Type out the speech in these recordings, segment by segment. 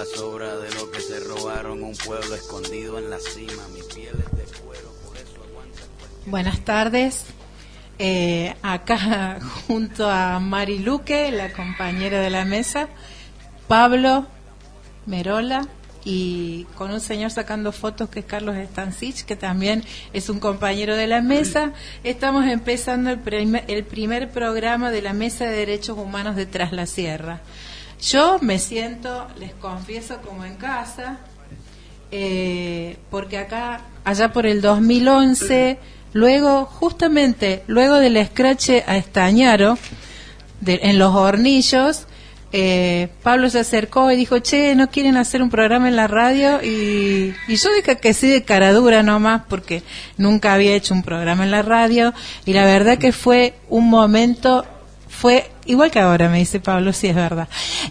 sobra de lo que se robaron, un pueblo escondido en la cima, mi piel es de cuero, por eso aguanta. Buenas tardes, acá junto a Mari Luque, la compañera de la mesa, Pablo Merola, y con un señor sacando fotos que es Carlos Stancich, que también es un compañero de la mesa. Estamos empezando el primer programa de la Mesa de Derechos Humanos de Tras la Sierra. Yo me siento, les confieso, como en casa, porque allá por el 2011, justamente luego del escrache a Estañaro, en Los Hornillos, Pablo se acercó y dijo, che, ¿no quieren hacer un programa en la radio? Y yo dije que sí, de cara dura nomás, porque nunca había hecho un programa en la radio, y la verdad que fue un momento, fue igual que ahora, me dice Pablo, sí es verdad,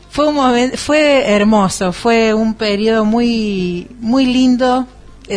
fue hermoso, fue un periodo muy muy lindo.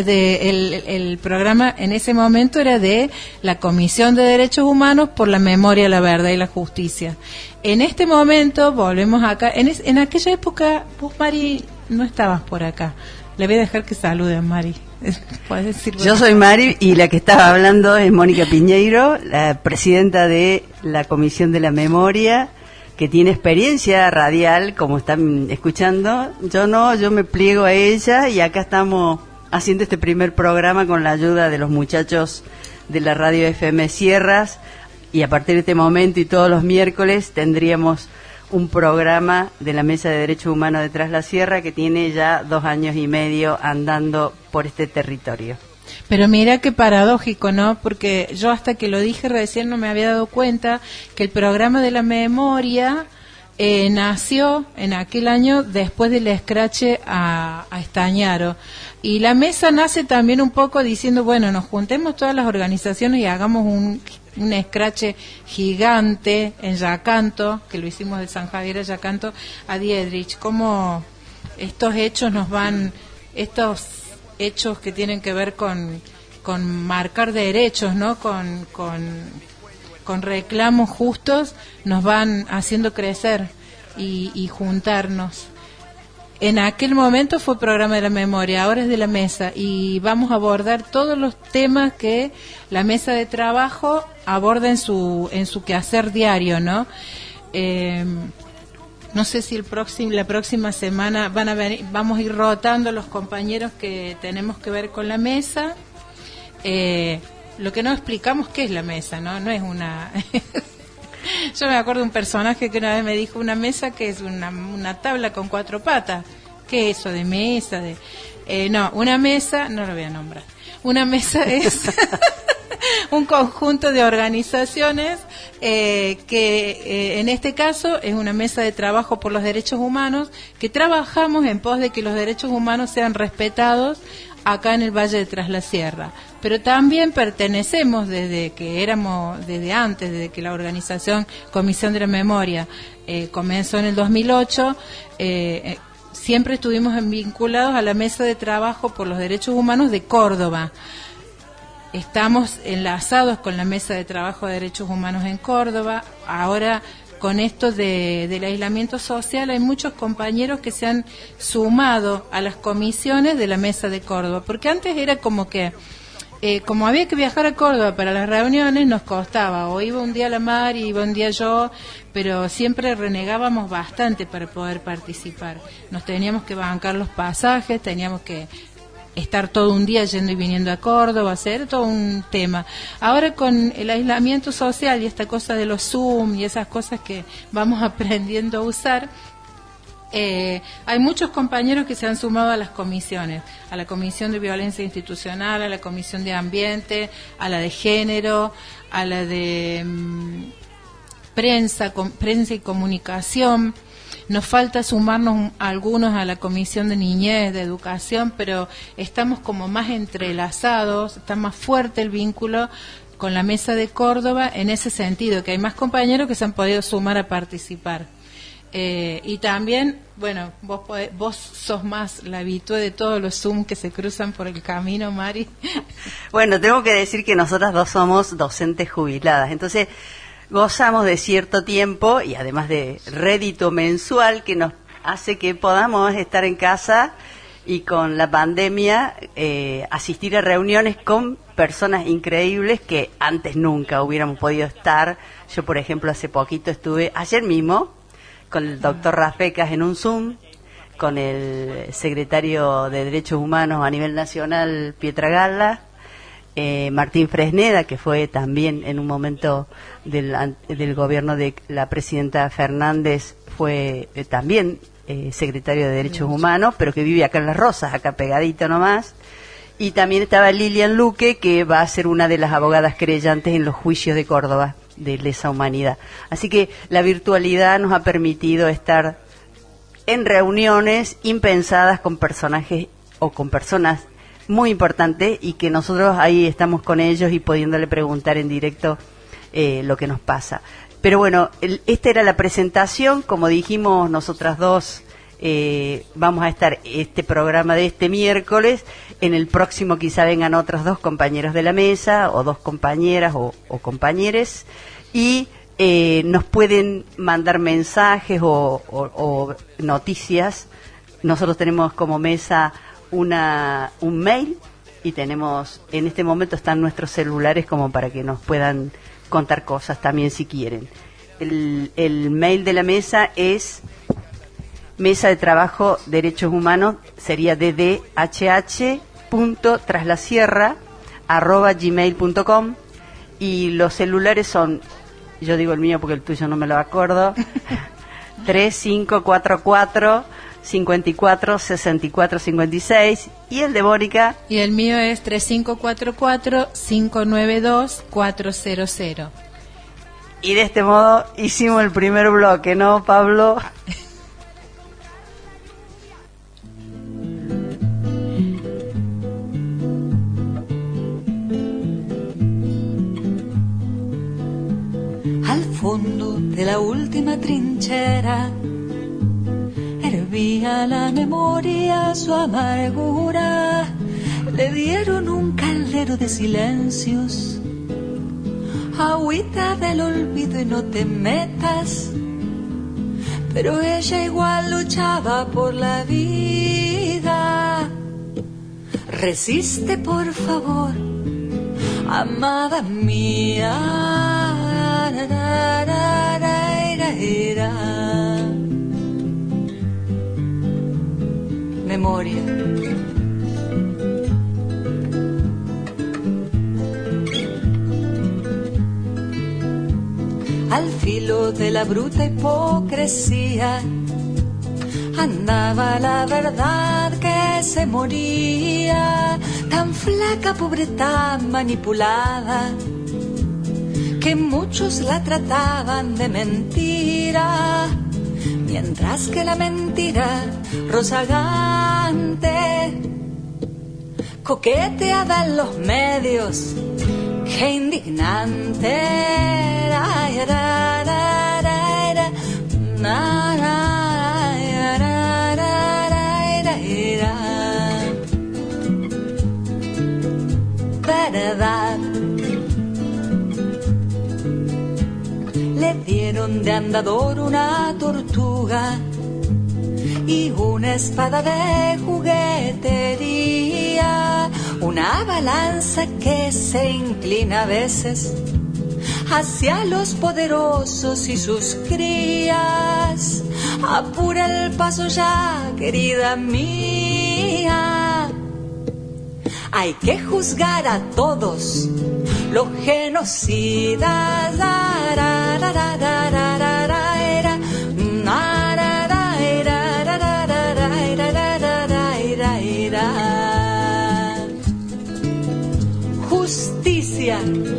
El programa en ese momento era de la Comisión de Derechos Humanos por la Memoria, la Verdad y la Justicia. En este momento volvemos acá. En aquella época vos, Mari, no estabas por acá. Le voy a dejar que saluden, Mari. ¿Puedes decir? Yo soy Mari y la que estaba hablando es Mónica Piñeiro, la presidenta de la Comisión de la Memoria, que tiene experiencia radial, como están escuchando. Yo me pliego a ella y acá estamos haciendo este primer programa con la ayuda de los muchachos de la radio FM Sierras, y a partir de este momento y todos los miércoles tendríamos un programa de la Mesa de Derechos Humanos de Tras la Sierra, que tiene ya 2 años y medio andando por este territorio. Pero mira qué paradójico, ¿no? Porque yo hasta que lo dije recién no me había dado cuenta que el programa de la memoria nació en aquel año después del escrache a Estañaro. Y la mesa nace también un poco diciendo, bueno, nos juntemos todas las organizaciones y hagamos un escrache gigante en Yacanto, que lo hicimos de San Javier a Yacanto, a Diedrich. Cómo estos hechos estos hechos que tienen que ver con marcar derechos, ¿no? Con reclamos justos, nos van haciendo crecer y juntarnos. En aquel momento fue programa de la memoria, ahora es de la mesa, y vamos a abordar todos los temas que la mesa de trabajo aborda en su quehacer diario, ¿no? No sé si la próxima semana vamos a ir rotando los compañeros que tenemos que ver con la mesa. Lo que no explicamos qué es la mesa, ¿no? No es una... Yo me acuerdo de un personaje que una vez me dijo, una mesa que es una tabla con 4 patas. ¿Qué es eso de mesa? No, una mesa, no lo voy a nombrar. Una mesa es un conjunto de organizaciones que en este caso es una mesa de trabajo por los derechos humanos, que trabajamos en pos de que los derechos humanos sean respetados acá en el Valle de Tras la Sierra. Pero también pertenecemos desde antes, desde que la organización Comisión de la Memoria comenzó en el 2008, siempre estuvimos vinculados a la Mesa de Trabajo por los Derechos Humanos de Córdoba. Estamos enlazados con la Mesa de Trabajo de Derechos Humanos en Córdoba. Ahora, con esto del aislamiento social, hay muchos compañeros que se han sumado a las comisiones de la Mesa de Córdoba, porque antes era como que como había que viajar a Córdoba para las reuniones, nos costaba, o iba un día la Mar y iba un día yo, pero siempre renegábamos bastante para poder participar. Nos teníamos que bancar los pasajes, teníamos que estar todo un día yendo y viniendo a Córdoba, hacer todo un tema. Ahora con el aislamiento social y esta cosa de los Zoom y esas cosas que vamos aprendiendo a usar, hay muchos compañeros que se han sumado a las comisiones, a la Comisión de Violencia Institucional, a la Comisión de Ambiente, a la de Género, a la de prensa y Comunicación. Nos falta sumarnos algunos a la Comisión de Niñez, de Educación, pero estamos como más entrelazados, está más fuerte el vínculo con la Mesa de Córdoba en ese sentido, que hay más compañeros que se han podido sumar a participar. Y también, bueno, vos sos más la habitué de todos los Zoom que se cruzan por el camino, Mari. Bueno, tengo que decir que nosotras dos somos docentes jubiladas, entonces gozamos de cierto tiempo y además de rédito mensual que nos hace que podamos estar en casa y con la pandemia asistir a reuniones con personas increíbles que antes nunca hubiéramos podido estar. Yo, por ejemplo, hace poquito estuve, ayer mismo, con el doctor Rafecas en un Zoom, con el secretario de Derechos Humanos a nivel nacional, Pietragalla, Martín Fresneda, que fue también en un momento del gobierno de la presidenta Fernández, fue también secretario de Derechos Humanos, pero que vive acá en Las Rosas, acá pegadito nomás. Y también estaba Lilian Luque, que va a ser una de las abogadas querellantes en los juicios de Córdoba de lesa humanidad. Así que la virtualidad nos ha permitido estar en reuniones impensadas con personajes o con personas muy importantes, y que nosotros ahí estamos con ellos y pudiéndole preguntar en directo lo que nos pasa. Pero bueno, esta era la presentación. Como dijimos nosotras dos, vamos a estar este programa de este miércoles. En el próximo quizá vengan otros dos compañeros de la mesa, o dos compañeras o compañeres, y nos pueden mandar mensajes o noticias. Nosotros tenemos como mesa un mail, y tenemos, en este momento están nuestros celulares como para que nos puedan contar cosas también si quieren. El mail de la mesa es Mesa de Trabajo Derechos Humanos, sería ddhh.traslasierra@gmail.com, y los celulares son, yo digo el mío porque el tuyo no me lo acuerdo, 3544 54 64 56, y el de Mónica. Y el mío es 3544 592 400. Y de este modo hicimos el primer bloque, ¿no, Pablo? Al fondo de la última trinchera hervía la memoria su amargura. Le dieron un caldero de silencios, agüita del olvido y no te metas. Pero ella igual luchaba por la vida. Resiste, por favor, amada mía. Memoria. Al filo de la bruta hipocresía andaba la verdad que se moría, tan flaca, pobre, tan manipulada, que muchos la trataban de mentira, mientras que la mentira rozagante coqueteaba en los medios. ¡Qué indignante! Verdad. Le dieron de andador una tortuga y una espada de juguetería, una balanza que se inclina a veces hacia los poderosos y sus crías. Apura el paso ya, querida mía. Hay que juzgar a todos los genocidas. Justicia.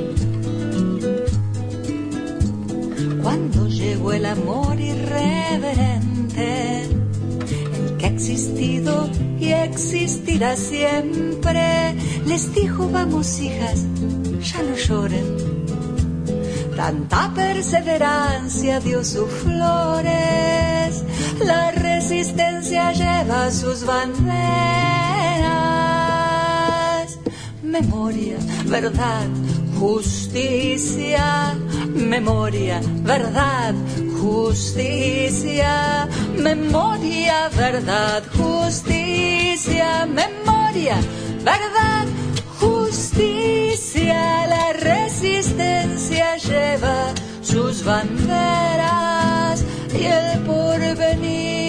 Cuando llegó el amor irreverente, el que ha existido y existirá siempre, les dijo: vamos, hijas, ya no lloren. Tanta perseverancia dio sus flores, la resistencia lleva sus banderas. Memoria, verdad, justicia, memoria, verdad, justicia, memoria, verdad, justicia, memoria, verdad, justicia. La resistencia lleva sus banderas y el porvenir.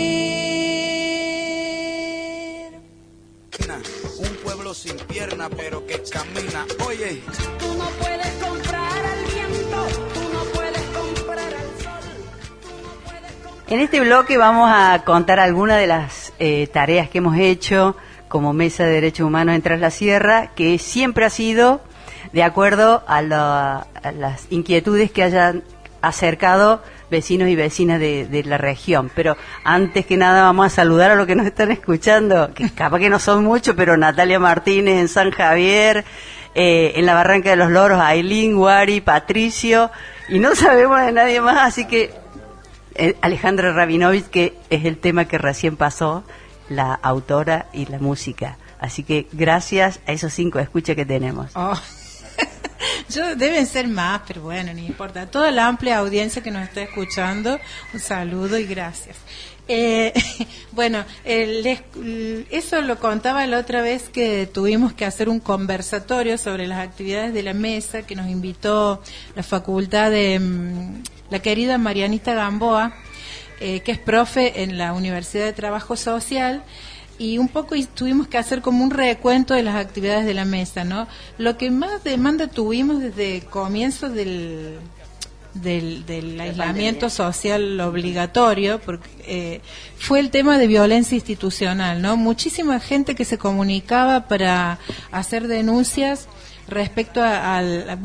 Un pueblo sin pierna pero que camina. Oye, tú no puedes comprar al viento, tú no puedes comprar al sol, tú no puedes comprar... En este bloque vamos a contar algunas de las tareas que hemos hecho como Mesa de Derechos Humanos en Tras la Sierra, que siempre ha sido de acuerdo a las inquietudes que hayan acercado vecinos y vecinas de la región. Pero antes que nada vamos a saludar a los que nos están escuchando, que capaz que no son muchos, pero Natalia Martínez en San Javier, en la Barranca de los Loros, Ailín, Guari, Patricio, y no sabemos de nadie más, así que Alejandra Rabinovich, que es el tema que recién pasó, la autora y la música. Así que gracias a esos 5 escuchas que tenemos. Oh. Deben ser más, pero bueno, no importa. Toda la amplia audiencia que nos está escuchando, un saludo y gracias. Bueno, eso lo contaba la otra vez que tuvimos que hacer un conversatorio sobre las actividades de la mesa que nos invitó la facultad de la querida Marianita Gamboa, que es profe en la Universidad de Trabajo Social. Y un poco tuvimos que hacer como un recuento de las actividades de la mesa, ¿no? Lo que más demanda tuvimos desde el comienzo del aislamiento social obligatorio, porque fue el tema de violencia institucional, ¿no? Muchísima gente que se comunicaba para hacer denuncias respecto a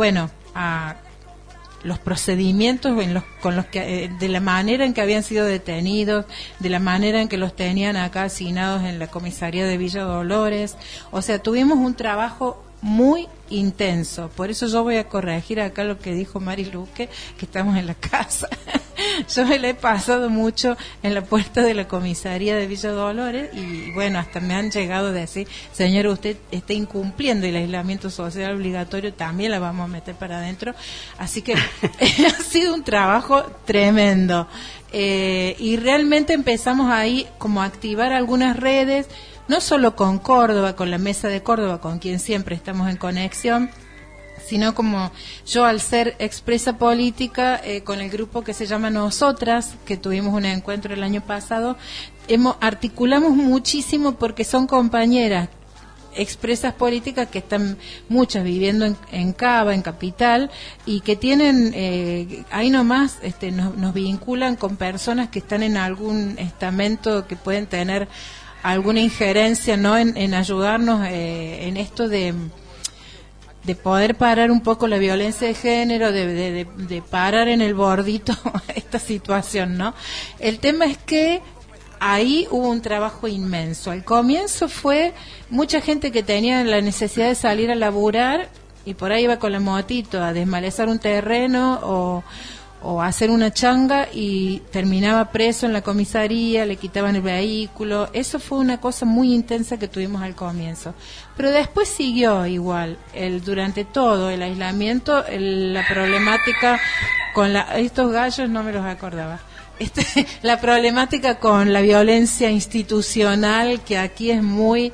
los procedimientos con los que de la manera en que habían sido detenidos, de la manera en que los tenían acá asignados en la comisaría de Villa Dolores. O sea, tuvimos un trabajo muy intenso. Por eso yo voy a corregir acá lo que dijo Mari Luque, que estamos en la casa. Yo me la he pasado mucho en la puerta de la comisaría de Villa Dolores y bueno, hasta me han llegado a decir, señora, usted está incumpliendo el aislamiento social obligatorio, también la vamos a meter para adentro. Así que ha sido un trabajo tremendo. Y realmente empezamos ahí como a activar algunas redes, no solo con Córdoba, con la Mesa de Córdoba, con quien siempre estamos en conexión, sino como yo al ser expresa política, con el grupo que se llama Nosotras, que tuvimos un encuentro el año pasado, articulamos muchísimo porque son compañeras expresas políticas que están muchas viviendo en Cava, en Capital, y que tienen, ahí nomás nos vinculan con personas que están en algún estamento que pueden tener alguna injerencia, ¿no? En ayudarnos en esto de poder parar un poco la violencia de género, de parar en el bordito esta situación, ¿no? El tema es que ahí hubo un trabajo inmenso. Al comienzo fue mucha gente que tenía la necesidad de salir a laburar y por ahí iba con la motito a desmalezar un terreno o hacer una changa y terminaba preso en la comisaría, le quitaban el vehículo. Eso fue una cosa muy intensa que tuvimos al comienzo. Pero después siguió igual, durante todo el aislamiento, la problemática con estos gallos no me los acordaba. La problemática con la violencia institucional, que aquí es muy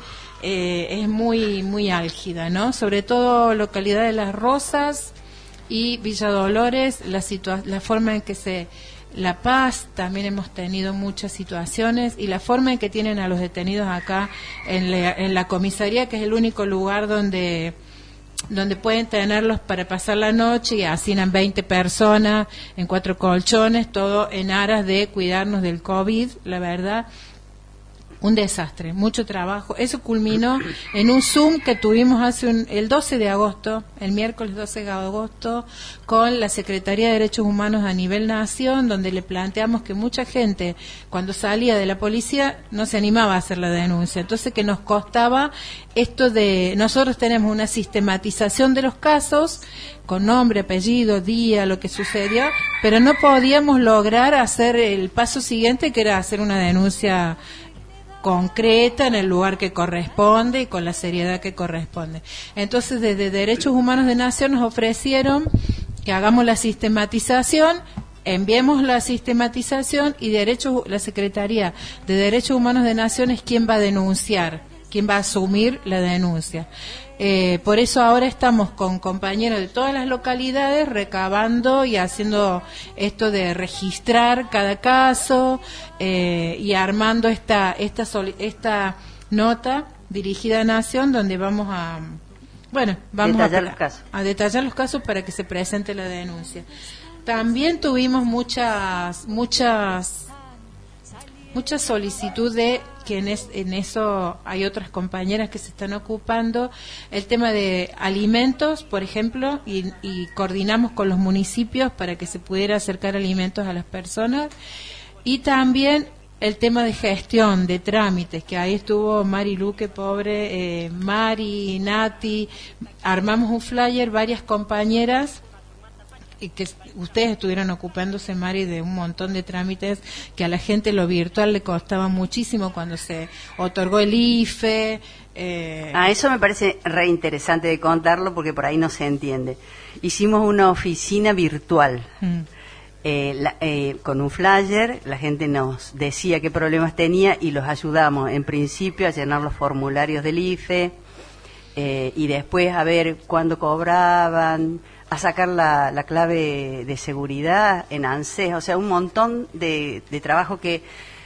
álgida, ¿no? Sobre todo localidad de Las Rosas y Villa Dolores, la forma en que La Paz, también hemos tenido muchas situaciones, y la forma en que tienen a los detenidos acá en la comisaría, que es el único lugar donde pueden tenerlos para pasar la noche, y hacinan 20 personas en 4 colchones, todo en aras de cuidarnos del COVID, la verdad. Un desastre, mucho trabajo. Eso culminó en un Zoom que tuvimos el 12 de agosto, el miércoles 12 de agosto, con la Secretaría de Derechos Humanos a nivel nación, donde le planteamos que mucha gente, cuando salía de la policía, no se animaba a hacer la denuncia. Entonces, que nos costaba esto nosotros tenemos una sistematización de los casos, con nombre, apellido, día, lo que sucedió, pero no podíamos lograr hacer el paso siguiente, que era hacer una denuncia concreta, en el lugar que corresponde y con la seriedad que corresponde. Entonces, desde Derechos Humanos de Nación nos ofrecieron que hagamos la sistematización, enviemos la sistematización y la Secretaría de Derechos Humanos de Nación es quien va a denunciar, quien va a asumir la denuncia. Por eso ahora estamos con compañeros de todas las localidades recabando y haciendo esto de registrar cada caso y armando esta nota dirigida a Nación donde vamos a detallar los casos para que se presente la denuncia. También tuvimos mucha solicitud de que en eso hay otras compañeras que se están ocupando, el tema de alimentos, por ejemplo, y coordinamos con los municipios para que se pudiera acercar alimentos a las personas, y también el tema de gestión, de trámites, que ahí estuvo Mari Luque, pobre, Mari, Nati, armamos un flyer, varias compañeras, y que ustedes estuvieron ocupándose, Mari, de un montón de trámites que a la gente lo virtual le costaba muchísimo cuando se otorgó el IFE. Eso me parece re interesante de contarlo porque por ahí no se entiende. Hicimos una oficina virtual con un flyer, la gente nos decía qué problemas tenía y los ayudamos en principio a llenar los formularios del IFE y después a ver cuándo cobraban, a sacar la clave de seguridad en ANSES, o sea, un montón de trabajo que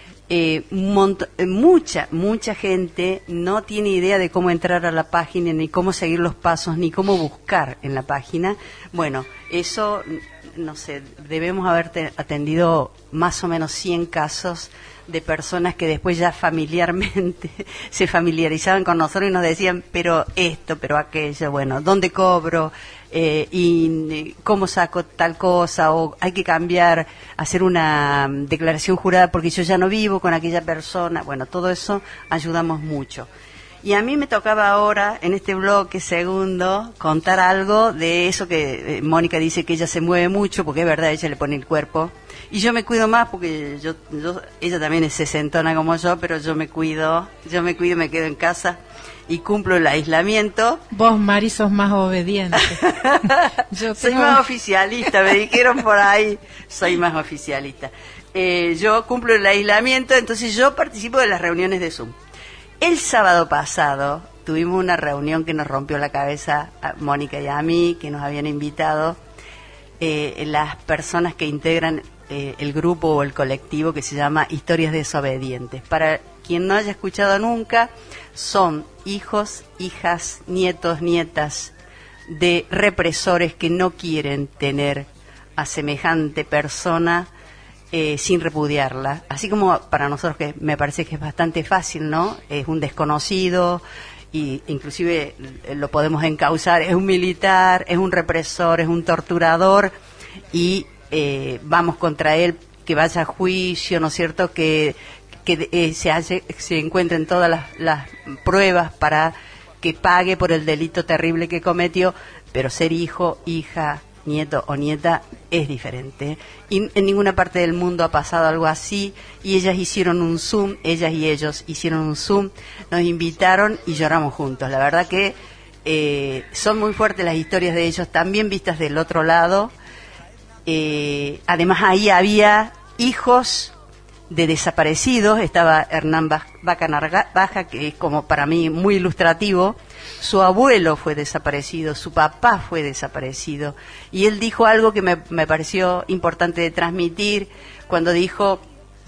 mucha gente no tiene idea de cómo entrar a la página, ni cómo seguir los pasos, ni cómo buscar en la página. Bueno, eso, no sé, debemos haber atendido más o menos 100 casos de personas que después ya familiarmente se familiarizaban con nosotros y nos decían, pero esto, pero aquello, bueno, ¿dónde cobro? Y cómo saco tal cosa, o hay que cambiar, hacer una declaración jurada porque yo ya no vivo con aquella persona. Bueno, todo eso ayudamos mucho. Y a mí me tocaba ahora, en este bloque segundo, contar algo de eso que Mónica dice que ella se mueve mucho, porque es verdad, ella le pone el cuerpo. Y yo me cuido más porque ella también es sesentona como yo, pero yo me cuido, me quedo en casa y cumplo el aislamiento. Vos, Mari, sos más obediente. Soy más oficialista, me dijeron por ahí, soy más oficialista. Yo cumplo el aislamiento, entonces yo participo de las reuniones de Zoom. El sábado pasado tuvimos una reunión que nos rompió la cabeza a Mónica y a mí, que nos habían invitado las personas que integran el grupo o el colectivo que se llama Historias Desobedientes. Para quien no haya escuchado nunca, son hijos, hijas, nietos, nietas de represores que no quieren tener a semejante persona sin repudiarla. Así como para nosotros, que me parece que es bastante fácil, ¿no? Es un desconocido, y inclusive lo podemos encauzar, es un militar, es un represor, es un torturador, y vamos contra él, que vaya a juicio, ¿no es cierto?, que se encuentren todas las pruebas para que pague por el delito terrible que cometió, pero ser hijo, hija, nieto o nieta es diferente. Y en ninguna parte del mundo ha pasado algo así, y ellas y ellos hicieron un Zoom, nos invitaron y lloramos juntos. La verdad que son muy fuertes las historias de ellos, también vistas del otro lado. Además ahí había hijos de desaparecidos, estaba Hernán Baja, que es como para mí muy ilustrativo. Su abuelo fue desaparecido, su papá fue desaparecido, y él dijo algo que me pareció importante de transmitir cuando dijo,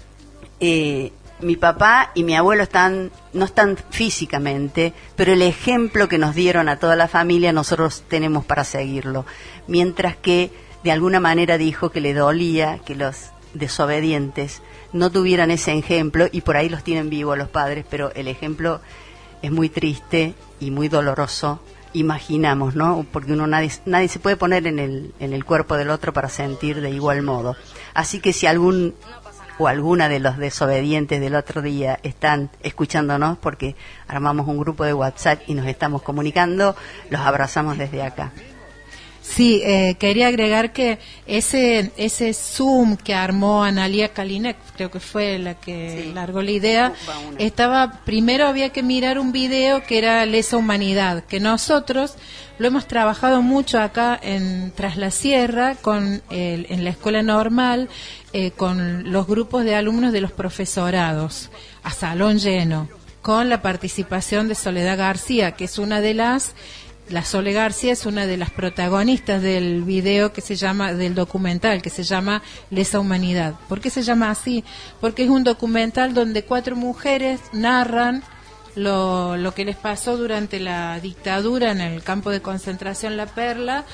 mi papá y mi abuelo no están físicamente, pero el ejemplo que nos dieron a toda la familia nosotros tenemos para seguirlo, mientras que de alguna manera dijo que le dolía que los desobedientes no tuvieran ese ejemplo, y por ahí los tienen vivos los padres, pero el ejemplo es muy triste y muy doloroso. Imaginamos, ¿no? Porque nadie se puede poner en el cuerpo del otro para sentir de igual modo. Así que si algún o alguna de los desobedientes del otro día están escuchándonos, porque armamos un grupo de WhatsApp y nos estamos comunicando, los abrazamos desde acá. Sí, quería agregar que ese Zoom que armó Analia Kalinek, creo que fue la que largó la idea, primero había que mirar un video que era Lesa Humanidad, que nosotros lo hemos trabajado mucho acá en Tras la Sierra, en la escuela normal, con los grupos de alumnos de los profesorados, a salón lleno, con la participación de Soledad García, que es la Sole García es una de las protagonistas del video del documental que se llama Lesa Humanidad. ¿Por qué se llama así? Porque es un documental donde 4 mujeres narran lo que les pasó durante la dictadura en el campo de concentración La Perla.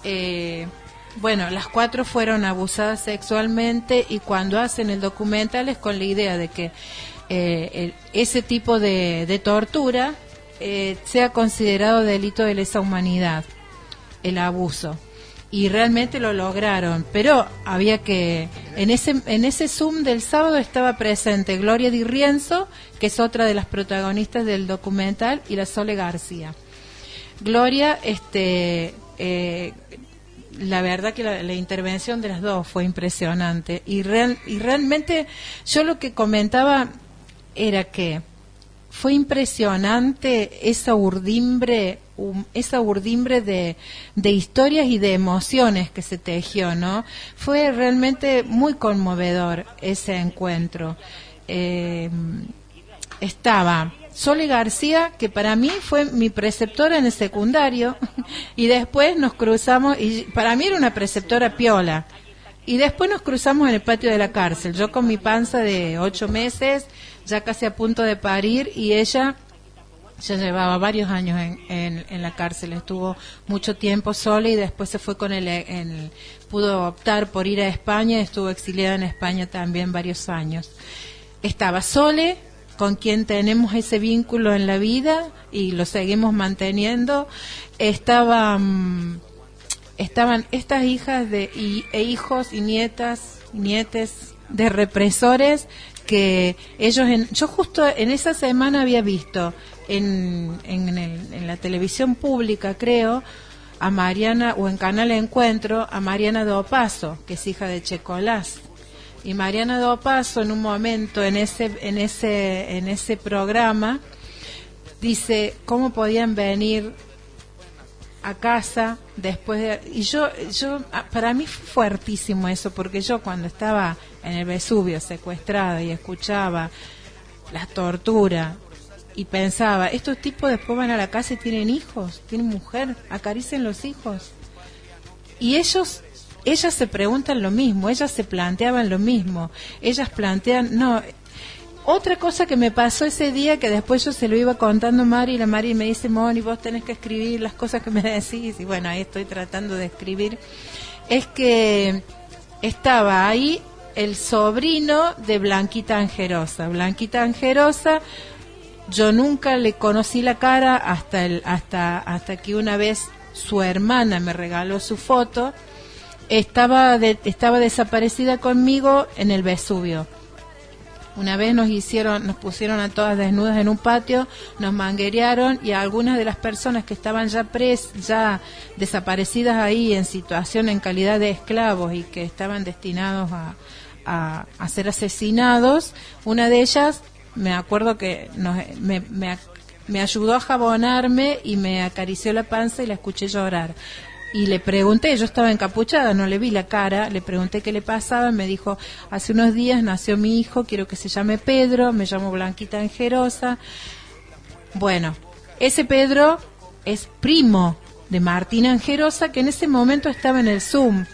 Las 4 fueron abusadas sexualmente y cuando hacen el documental es con la idea de que ese tipo de tortura sea considerado delito de lesa humanidad, el abuso. Y realmente lo lograron, pero había que... En ese Zoom del sábado estaba presente Gloria Di Rienzo, que es otra de las protagonistas del documental, y la Sole García. Gloria, la verdad que la intervención de las dos fue impresionante. Y realmente yo lo que comentaba era que fue impresionante esa urdimbre de historias y de emociones que se tejió, ¿no? Fue realmente muy conmovedor ese encuentro. Estaba Sole García, que para mí fue mi preceptora en el secundario, y después nos cruzamos, y para mí era una preceptora piola, y después nos cruzamos en el patio de la cárcel, yo con mi panza de 8 meses, ya casi a punto de parir, y ella ya llevaba varios años en la cárcel, estuvo mucho tiempo sola y después se fue pudo optar por ir a España, estuvo exiliada en España también varios años. Estaba Sole, con quien tenemos ese vínculo en la vida y lo seguimos manteniendo. Estaban estas hijas e hijos y nietes de represores que ellos yo justo en esa semana había visto en la televisión pública, creo, a Mariana, o en Canal Encuentro, a Mariana Dopazo, que es hija de Checolás. Y Mariana Dopazo en un momento en ese programa dice cómo podían venir a casa después de... Y yo para mí fue fuertísimo eso, porque yo cuando estaba en el Vesubio secuestrada y escuchaba la tortura y pensaba, estos tipos después van a la casa y tienen hijos, tienen mujer, acaricien los hijos. Y ellas se preguntan lo mismo, ellas se planteaban lo mismo, ellas plantean... Otra cosa que me pasó ese día, que después yo se lo iba contando a Mari, y la Mari me dice, Moni, vos tenés que escribir las cosas que me decís, y bueno, ahí estoy tratando de escribir, es que estaba ahí el sobrino de Blanquita Angerosa. Blanquita Angerosa, yo nunca le conocí la cara hasta que una vez su hermana me regaló su foto. Estaba desaparecida conmigo en el Vesubio. Una vez nos pusieron a todas desnudas en un patio, nos manguerearon, y a algunas de las personas que estaban ya desaparecidas ahí en calidad de esclavos y que estaban destinados a ser asesinados, una de ellas, me acuerdo que me ayudó a jabonarme y me acarició la panza y la escuché llorar. Y le pregunté, yo estaba encapuchada, no le vi la cara, le pregunté qué le pasaba, me dijo, hace unos días nació mi hijo, quiero que se llame Pedro, me llamo Blanquita Angerosa. Bueno, ese Pedro es primo de Martín Angerosa, que en ese momento estaba en el Zoom.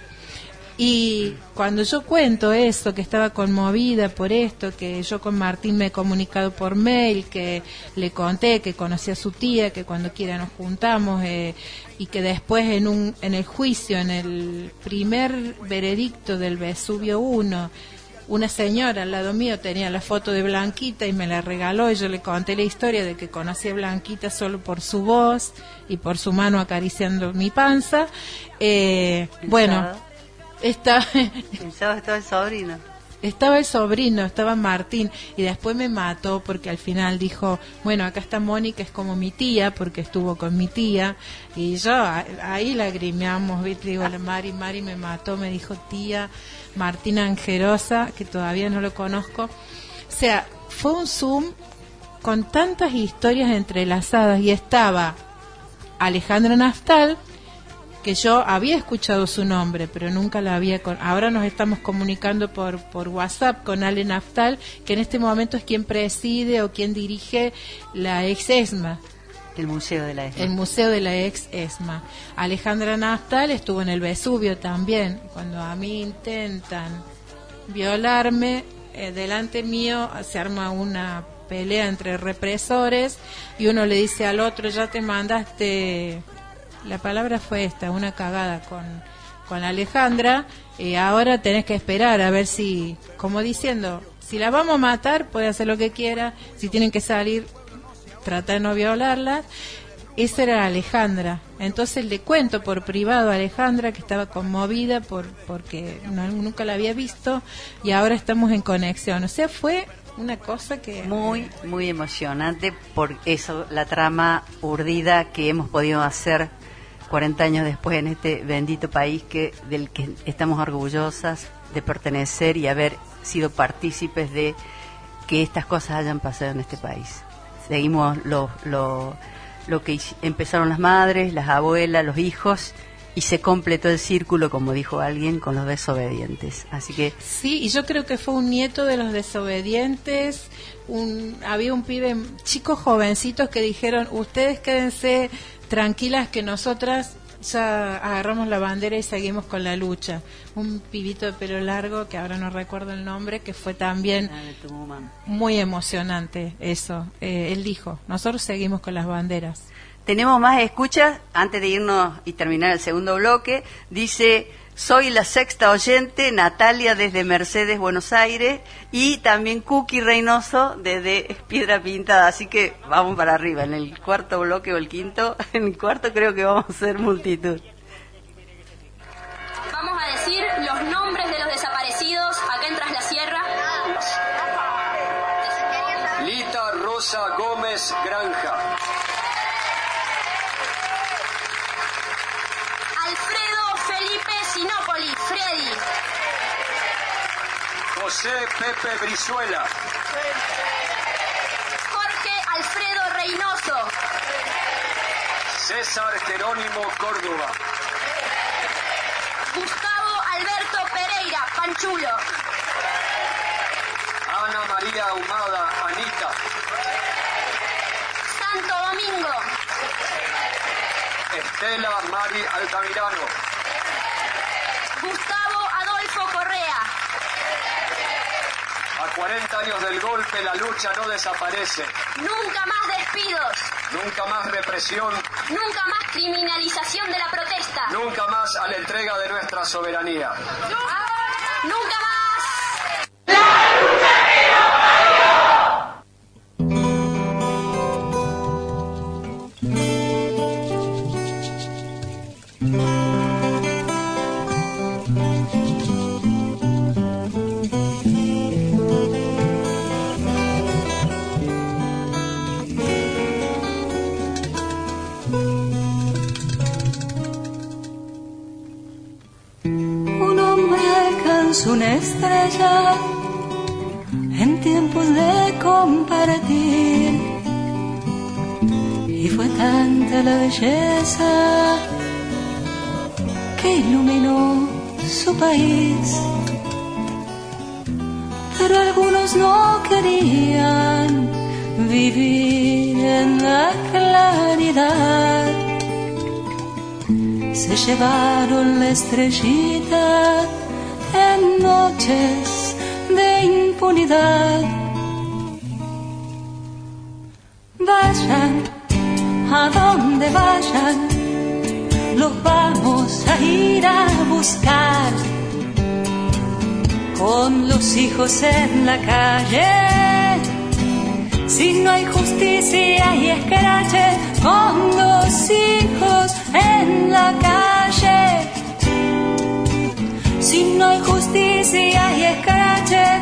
Y cuando yo cuento eso, que estaba conmovida por esto, que yo con Martín me he comunicado por mail, que le conté que conocí a su tía, que cuando quiera nos juntamos, y que después en el juicio, en el primer veredicto del Vesubio 1, una señora al lado mío tenía la foto de Blanquita y me la regaló, y yo le conté la historia de que conocí a Blanquita solo por su voz y por su mano acariciando mi panza. Bueno... El sábado estaba el sobrino. estaba el sobrino, estaba Martín, y después me mató porque al final dijo, bueno, acá está Mónica, es como mi tía, porque estuvo con mi tía, y yo ahí lagrimeamos, ¿viste? Digo, la Mari me mató, me dijo tía Martina Angerosa, que todavía no lo conozco. O sea, fue un Zoom con tantas historias entrelazadas, y estaba Alejandra Naftal, que yo había escuchado su nombre, pero nunca la había... Ahora nos estamos comunicando por WhatsApp con Ale Naftal, que en este momento es quien preside o quien dirige la ex ESMA. El Museo de la ESMA. El Museo de la ex ESMA. Alejandra Naftal estuvo en el Vesubio también. Cuando a mí intentan violarme, delante mío se arma una pelea entre represores y uno le dice al otro, ya te mandaste... La palabra fue esta, una cagada con Alejandra, ahora tenés que esperar a ver si, como diciendo, si la vamos a matar, puede hacer lo que quiera, si tienen que salir, trata de no violarlas. Esa era Alejandra. Entonces le cuento por privado a Alejandra que estaba conmovida porque nunca la había visto, y ahora estamos en conexión. O sea, fue una cosa que... Muy, muy emocionante, por eso la trama urdida que hemos podido hacer 40 años después en este bendito país del que estamos orgullosas de pertenecer y haber sido partícipes de que estas cosas hayan pasado en este país. Seguimos lo que empezaron las madres, las abuelas, los hijos, y se completó el círculo, como dijo alguien, con los desobedientes. Así que sí, y yo creo que fue un nieto de los desobedientes. Había un pibe, chicos jovencitos que dijeron, ustedes quédense tranquilas que nosotras ya agarramos la bandera y seguimos con la lucha. Un pibito de pelo largo, que ahora no recuerdo el nombre, que fue también muy emocionante eso. Él dijo, nosotros seguimos con las banderas. tenemos más escuchas. Antes de irnos y terminar el segundo bloque, dice... Soy la sexta oyente, Natalia desde Mercedes, Buenos Aires, y también Cookie Reynoso desde Piedra Pintada. Así que vamos para arriba, en el cuarto bloque o el quinto. En el cuarto creo que vamos a ser multitud. Vamos a decir los nombres de los desaparecidos acá en Tras la Sierra. Lita Rosa Gómez Granja. Alfredo Felipe Sinópoli, Freddy. José Pepe Brizuela. Jorge Alfredo Reynoso. César Jerónimo Córdoba. Gustavo Alberto Pereira, Panchulo. Ana María Ahumada, Anita. Santo Domingo. Estela Mari Altamirano. Gustavo Adolfo Correa. A 40 años del golpe, la lucha no desaparece. Nunca más despidos. Nunca más represión. Nunca más criminalización de la protesta. Nunca más a la entrega de nuestra soberanía. Nunca más. Una estrella en tiempos de compartir, y fue tanta la belleza que iluminó su país, pero algunos no querían vivir en la claridad, se llevaron la estrellita en noches de impunidad. Vayan a donde vayan, los vamos a ir a buscar, con los hijos en la calle. Si no hay justicia y escrache, con los hijos en la calle. Si no hay justicia y escrache,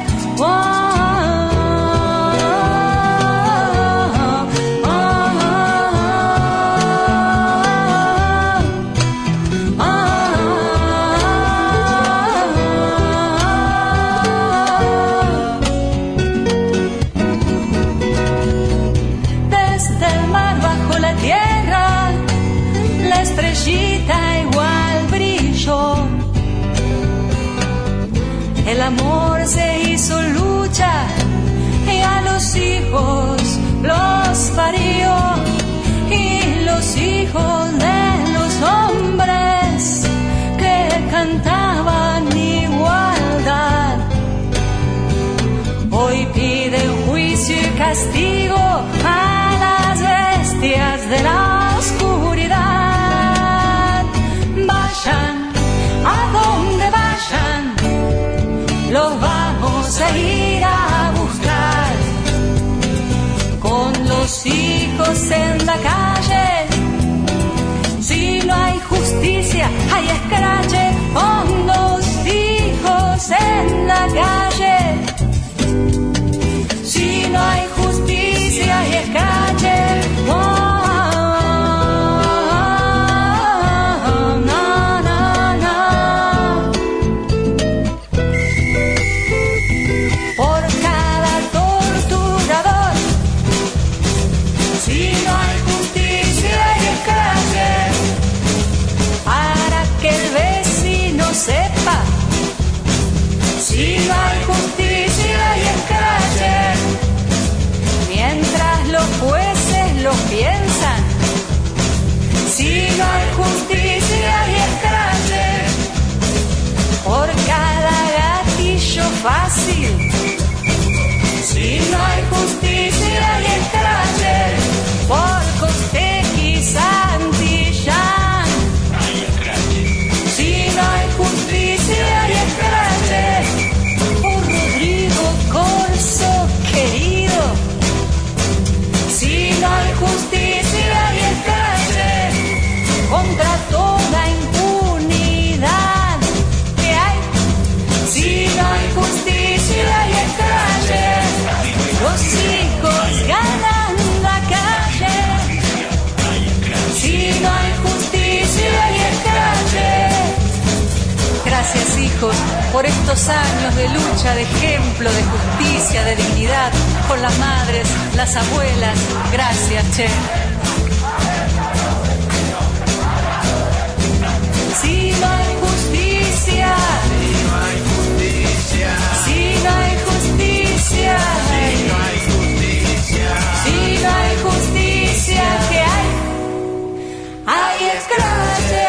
El amor se hizo lucha y a los hijos los parió, y los hijos de los hombres que cantaban igualdad hoy piden juicio y castigo a las bestias de la oscuridad. Vayan a donde vayan, los vamos a ir a buscar. Con los hijos en la calle, si no hay justicia, hay escrache. Con los hijos en la calle, si no hay justicia, hay escrache. Si no hay justicia y escrache, mientras los jueces lo piensan. Si no hay justicia y escrache, por cada gatillo fácil. Si no hay justicia y escrache, por Costequi, Santillán. Si no hay justicia y escrache, Corso querido, si no hay justicia y escrache, contra toda impunidad que hay. Si no hay justicia y escrache, los hijos ganan la calle. Si no hay justicia y escrache. Gracias, hijos, por estos años de lucha, de ejemplo, de justicia, de dignidad, con las madres, las abuelas. Gracias, che. Si no hay justicia, si no hay justicia, si no hay justicia, si no hay justicia, ¿qué hay? Hay escrache.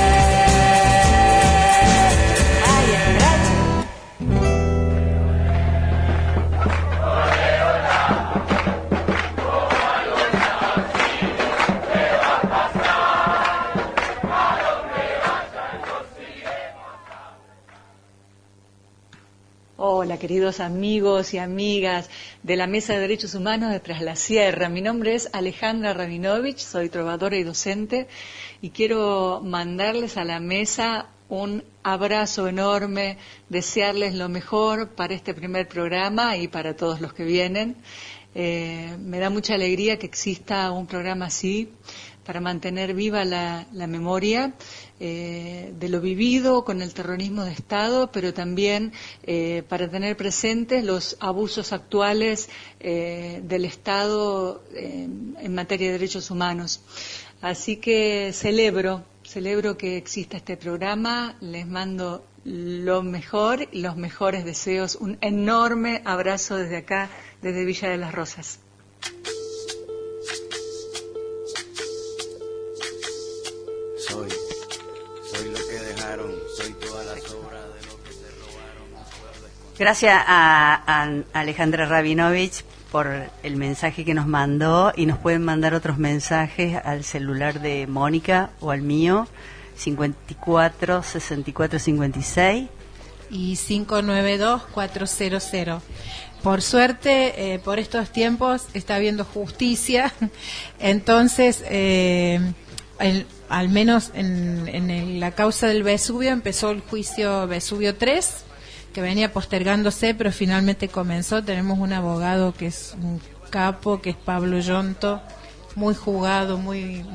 Hola, queridos amigos y amigas de la Mesa de Derechos Humanos de Tras la Sierra. Mi nombre es Alejandra Rabinovich, soy trovadora y docente, y quiero mandarles a la mesa un abrazo enorme, desearles lo mejor para este primer programa y para todos los que vienen. Me da mucha alegría que exista un programa así para mantener viva la memoria de lo vivido con el terrorismo de Estado, pero también para tener presentes los abusos actuales del Estado en materia de derechos humanos. Así que celebro que exista este programa, les mando lo mejor, los mejores deseos, un enorme abrazo desde acá, desde Villa de las Rosas. Soy lo que dejaron, soy todas las obras de lo que se robaron. Gracias a Alejandra Rabinovich por el mensaje que nos mandó, y nos pueden mandar otros mensajes al celular de Mónica o al mío, 54 64 56 y 592-400. Por suerte, por estos tiempos está habiendo justicia, entonces al menos en la causa del Vesubio empezó el juicio Vesubio 3, que venía postergándose, pero finalmente comenzó. Tenemos un abogado que es un capo, que es Pablo Yonto, muy jugado, muy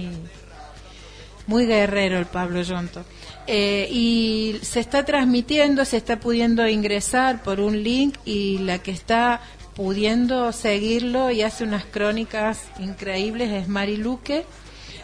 guerrero el Pablo Yonto. Y se está transmitiendo, se está pudiendo ingresar por un link, y la que está pudiendo seguirlo y hace unas crónicas increíbles es Mari Luque,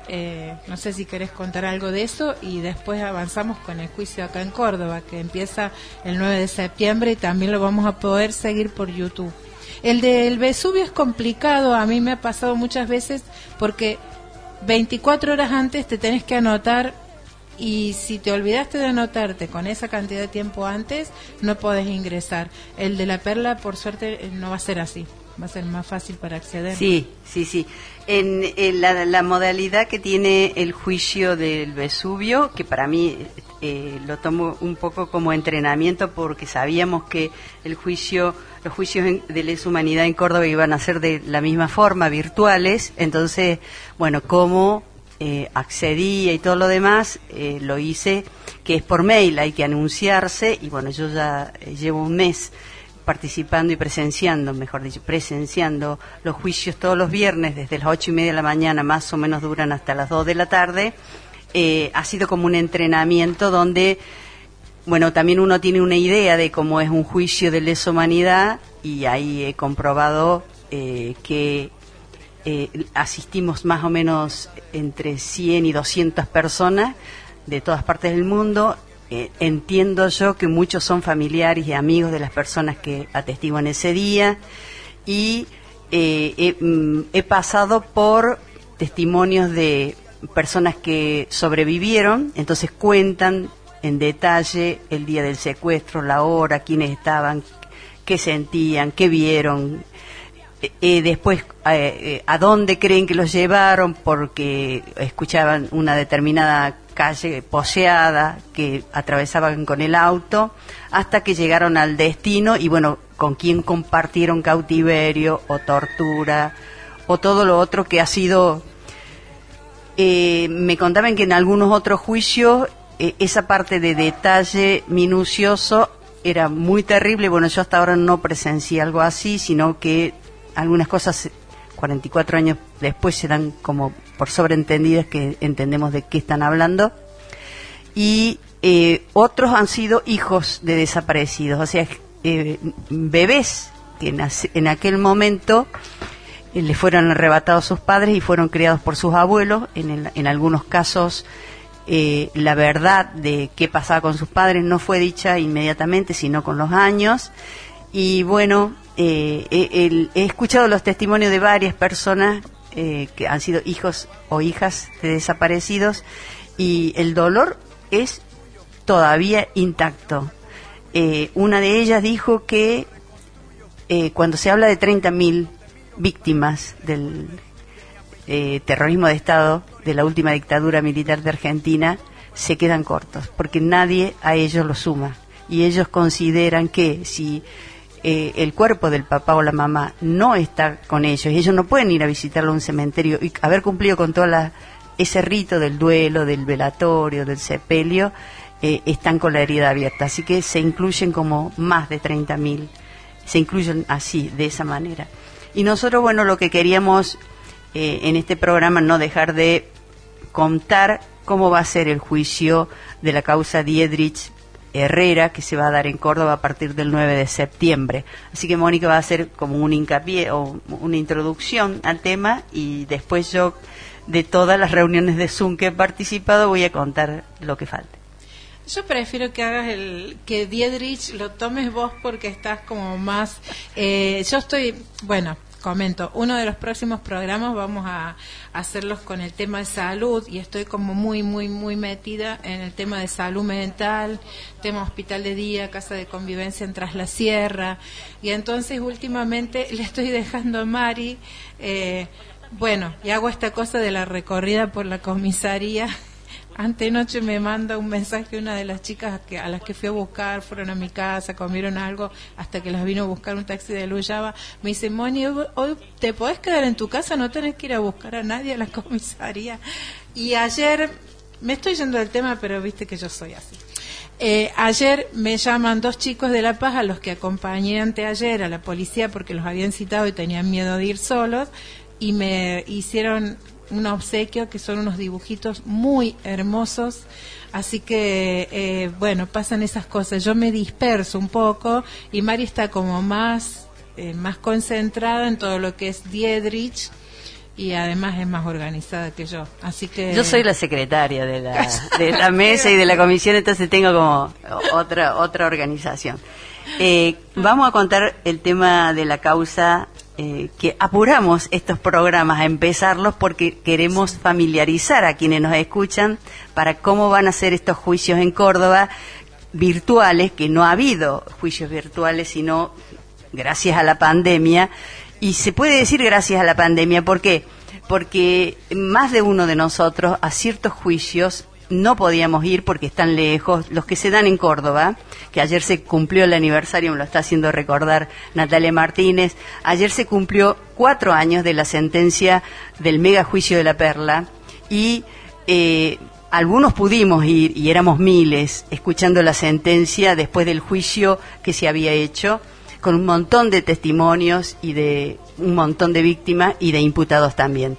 No sé si querés contar algo de eso y después avanzamos con el juicio acá en Córdoba, que empieza el 9 de septiembre y también lo vamos a poder seguir por YouTube. El del Vesubio es complicado, a mí me ha pasado muchas veces porque 24 horas antes te tenés que anotar y si te olvidaste de anotarte con esa cantidad de tiempo antes, no podés ingresar. El de la Perla, por suerte, no va a ser así. Va a ser más fácil para acceder. Sí. En la modalidad que tiene el juicio del Vesubio, que para mí lo tomo un poco como entrenamiento porque sabíamos que los juicios de lesa humanidad en Córdoba iban a ser de la misma forma, virtuales. Entonces, bueno, cómo accedía y todo lo demás, lo hice, que es por mail, hay que anunciarse, y bueno, yo ya llevo un mes participando y presenciando los juicios todos los viernes desde las 8:30 de la mañana, más o menos duran hasta las 2 de la tarde. Ha sido como un entrenamiento donde, bueno, también uno tiene una idea de cómo es un juicio de lesa humanidad, y ahí he comprobado que asistimos más o menos entre 100 y 200 personas de todas partes del mundo. Entiendo yo que muchos son familiares y amigos de las personas que atestiguan ese día, y he pasado por testimonios de personas que sobrevivieron, entonces cuentan en detalle el día del secuestro, la hora, quiénes estaban, qué sentían, qué vieron, después a dónde creen que los llevaron porque escuchaban una determinada calle poseada que atravesaban con el auto, hasta que llegaron al destino y bueno, con quién compartieron cautiverio o tortura o todo lo otro que ha sido. Me contaban que en algunos otros juicios esa parte de detalle minucioso era muy terrible. Bueno, yo hasta ahora no presencié algo así, sino que algunas cosas 44 años después se dan como por sobreentendidas, que entendemos de qué están hablando. Y otros han sido hijos de desaparecidos, o sea, bebés que en aquel momento les fueron arrebatados sus padres y fueron criados por sus abuelos. En algunos casos la verdad de qué pasaba con sus padres no fue dicha inmediatamente, sino con los años. Y bueno, he escuchado los testimonios de varias personas que han sido hijos o hijas de desaparecidos, y el dolor es todavía intacto. Una de ellas dijo que cuando se habla de 30.000 víctimas del terrorismo de Estado, de la última dictadura militar de Argentina, se quedan cortos, porque nadie a ellos lo suma, y ellos consideran que si el cuerpo del papá o la mamá no está con ellos no pueden ir a visitarlo a un cementerio y haber cumplido con ese rito del duelo, del velatorio, del sepelio, están con la herida abierta. Así que se incluyen como más de 30.000, se incluyen así, de esa manera. Y nosotros, bueno, lo que queríamos en este programa, no dejar de contar cómo va a ser el juicio de la causa Dietrich Herrera, que se va a dar en Córdoba a partir del 9 de septiembre. Así que Mónica va a hacer como un hincapié o una introducción al tema, y después yo, de todas las reuniones de Zoom que he participado, voy a contar lo que falte. Yo prefiero que hagas que Dietrich lo tomes vos, porque estás como más. Yo estoy, bueno, comento, uno de los próximos programas vamos a hacerlos con el tema de salud, y estoy como muy metida en el tema de salud mental, tema hospital de día, casa de convivencia en Tras la Sierra, y entonces últimamente le estoy dejando a Mari, bueno, y hago esta cosa de la recorrida por la comisaría. Antenoche me manda un mensaje una de las chicas a las que fui a buscar, fueron a mi casa, comieron algo, hasta que las vino a buscar un taxi de Luyaba. Me dice, Moni, hoy te podés quedar en tu casa, no tenés que ir a buscar a nadie a la comisaría. Y ayer, me estoy yendo del tema, pero viste que yo soy así. Ayer me llaman dos chicos de La Paz, a los que acompañé anteayer a la policía porque los habían citado y tenían miedo de ir solos, y me hicieron un obsequio, que son unos dibujitos muy hermosos. Así que bueno, pasan esas cosas, yo me disperso un poco, y Mari está como más concentrada en todo lo que es Dietrich, y además es más organizada que yo. Así que Yo soy la secretaria de la mesa y de la comisión, entonces tengo como otra organización. Vamos a contar el tema de la causa, que apuramos estos programas a empezarlos porque queremos familiarizar a quienes nos escuchan para cómo van a ser estos juicios en Córdoba virtuales, que no ha habido juicios virtuales sino gracias a la pandemia. Y se puede decir gracias a la pandemia, ¿por qué? Porque más de uno de nosotros a ciertos juicios no podíamos ir porque están lejos, los que se dan en Córdoba, que ayer se cumplió el aniversario, me lo está haciendo recordar Natalia Martínez, ayer se cumplió 4 años de la sentencia del mega juicio de la Perla, y algunos pudimos ir, y éramos miles, escuchando la sentencia después del juicio que se había hecho, con un montón de testimonios y de un montón de víctimas y de imputados también.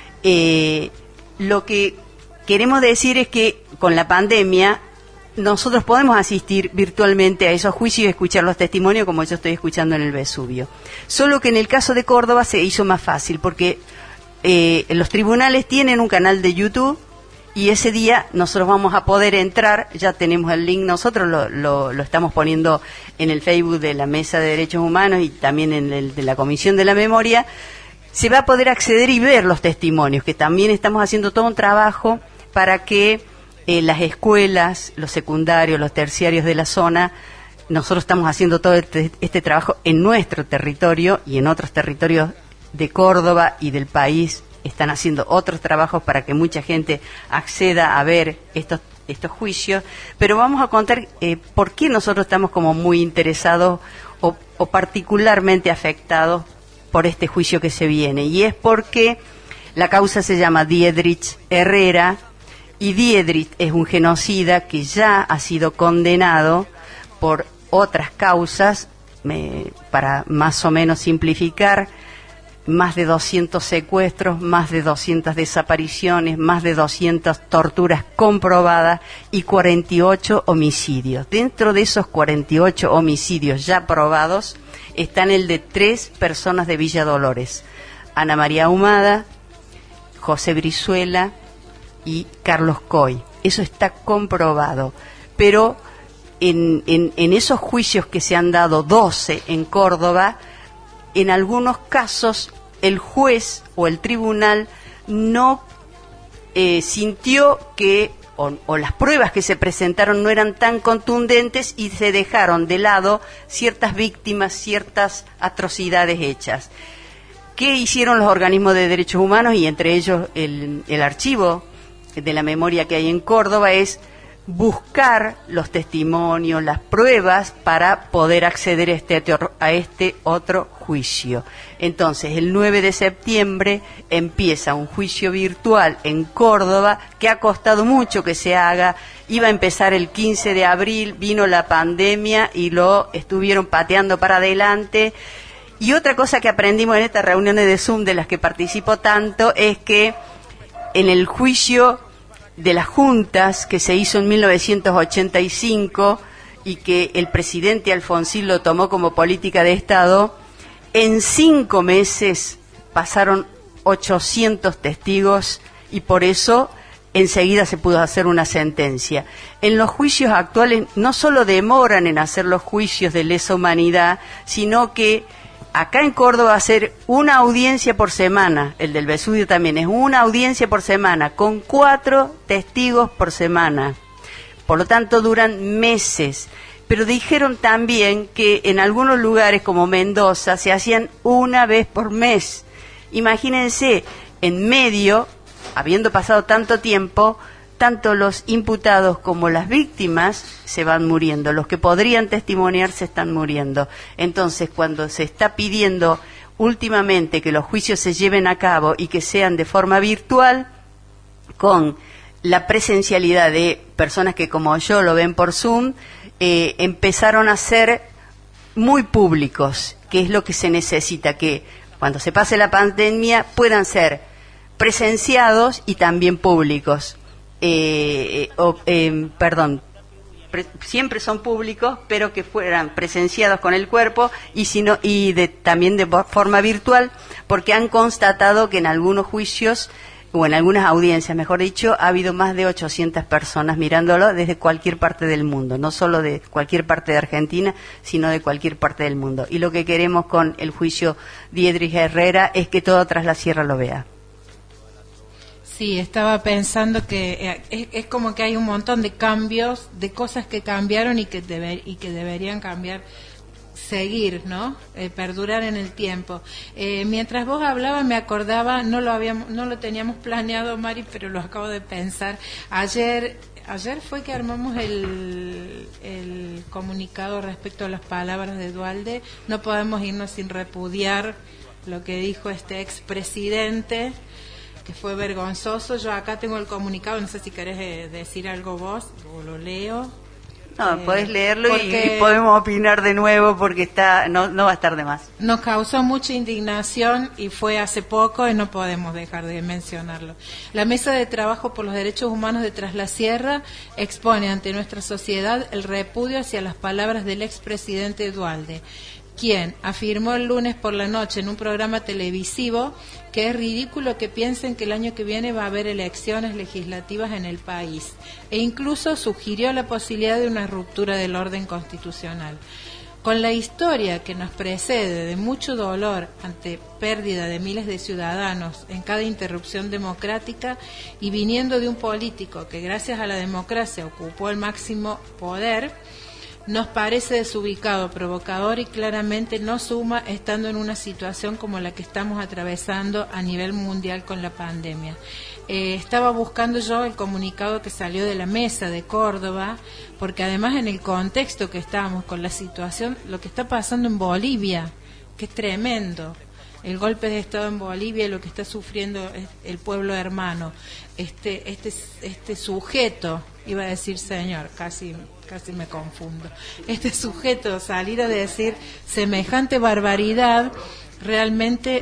Lo que queremos decir es que con la pandemia nosotros podemos asistir virtualmente a esos juicios y escuchar los testimonios como yo estoy escuchando en el Vesubio. Solo que en el caso de Córdoba se hizo más fácil porque los tribunales tienen un canal de YouTube y ese día nosotros vamos a poder entrar, ya tenemos el link, nosotros lo estamos poniendo en el Facebook de la Mesa de Derechos Humanos y también en el de la Comisión de la Memoria. Se va a poder acceder y ver los testimonios, que también estamos haciendo todo un trabajo para que las escuelas, los secundarios, los terciarios de la zona, nosotros estamos haciendo todo este trabajo en nuestro territorio y en otros territorios de Córdoba y del país están haciendo otros trabajos para que mucha gente acceda a ver estos juicios, pero vamos a contar por qué nosotros estamos como muy interesados o particularmente afectados por este juicio que se viene, y es porque la causa se llama Diedrich Herrera, y Diedrich es un genocida que ya ha sido condenado por otras causas, para más o menos simplificar, más de 200 secuestros, más de 200 desapariciones, más de 200 torturas comprobadas y 48 homicidios. Dentro de esos 48 homicidios ya probados están el de 3 personas de Villa Dolores: Ana María Ahumada, José Brizuela y Carlos Coy. Eso está comprobado. Pero en esos juicios que se han dado, 12 en Córdoba, en algunos casos el juez o el tribunal no sintió que o las pruebas que se presentaron no eran tan contundentes y se dejaron de lado ciertas víctimas, ciertas atrocidades hechas. ¿Qué hicieron los organismos de derechos humanos y entre ellos el archivo de la memoria que hay en Córdoba? Es buscar los testimonios, las pruebas para poder acceder a este otro juicio. Entonces, el 9 de septiembre empieza un juicio virtual en Córdoba que ha costado mucho que se haga. Iba a empezar el 15 de abril, vino la pandemia y lo estuvieron pateando para adelante. Y otra cosa que aprendimos en estas reuniones de Zoom de las que participo tanto es que en el juicio de las juntas que se hizo en 1985 y que el presidente Alfonsín lo tomó como política de Estado, en 5 meses pasaron 800 testigos y por eso enseguida se pudo hacer una sentencia. En los juicios actuales no solo demoran en hacer los juicios de lesa humanidad, sino que acá en Córdoba va a ser una audiencia por semana, el del Vesubio también es una audiencia por semana, con 4 testigos por semana. Por lo tanto, duran meses. Pero dijeron también que en algunos lugares, como Mendoza, se hacían una vez por mes. Imagínense, en medio, habiendo pasado tanto tiempo, tanto los imputados como las víctimas se van muriendo, los que podrían testimoniar se están muriendo. Entonces, cuando se está pidiendo últimamente que los juicios se lleven a cabo y que sean de forma virtual, con la presencialidad de personas que como yo lo ven por Zoom, empezaron a ser muy públicos, que es lo que se necesita, que cuando se pase la pandemia puedan ser presenciados y también públicos. siempre son públicos, pero que fueran presenciados con el cuerpo y también de forma virtual, porque han constatado que en algunos juicios o en algunas audiencias, mejor dicho, ha habido más de 800 personas mirándolo desde cualquier parte del mundo, no solo de cualquier parte de Argentina, sino de cualquier parte del mundo. Y lo que queremos con el juicio Diedrich Herrera es que todo Tras la Sierra lo vea. Sí, estaba pensando que es como que hay un montón de cambios, de cosas que cambiaron y que deberían cambiar, seguir, ¿no? Perdurar en el tiempo. Mientras vos hablabas me acordaba, no lo teníamos planeado, Mari, pero lo acabo de pensar. Ayer fue que armamos el comunicado respecto a las palabras de Duhalde. No podemos irnos sin repudiar lo que dijo este expresidente, que fue vergonzoso. Yo acá tengo el comunicado, no sé si querés decir algo vos, o lo leo. No, podés leerlo y podemos opinar de nuevo porque no va a estar de más. Nos causó mucha indignación y fue hace poco y no podemos dejar de mencionarlo. La Mesa de Trabajo por los Derechos Humanos de Tras la Sierra expone ante nuestra sociedad el repudio hacia las palabras del expresidente Duhalde, quien afirmó el lunes por la noche en un programa televisivo que es ridículo que piensen que el año que viene va a haber elecciones legislativas en el país, e incluso sugirió la posibilidad de una ruptura del orden constitucional. Con la historia que nos precede de mucho dolor ante pérdida de miles de ciudadanos en cada interrupción democrática y viniendo de un político que gracias a la democracia ocupó el máximo poder, nos parece desubicado, provocador y claramente no suma estando en una situación como la que estamos atravesando a nivel mundial con la pandemia. Estaba buscando yo el comunicado que salió de la mesa de Córdoba, porque además en el contexto que estamos con la situación, lo que está pasando en Bolivia, que es tremendo, el golpe de Estado en Bolivia y lo que está sufriendo el pueblo hermano, este sujeto, iba a decir señor, casi me confundo, este sujeto salir a decir semejante barbaridad realmente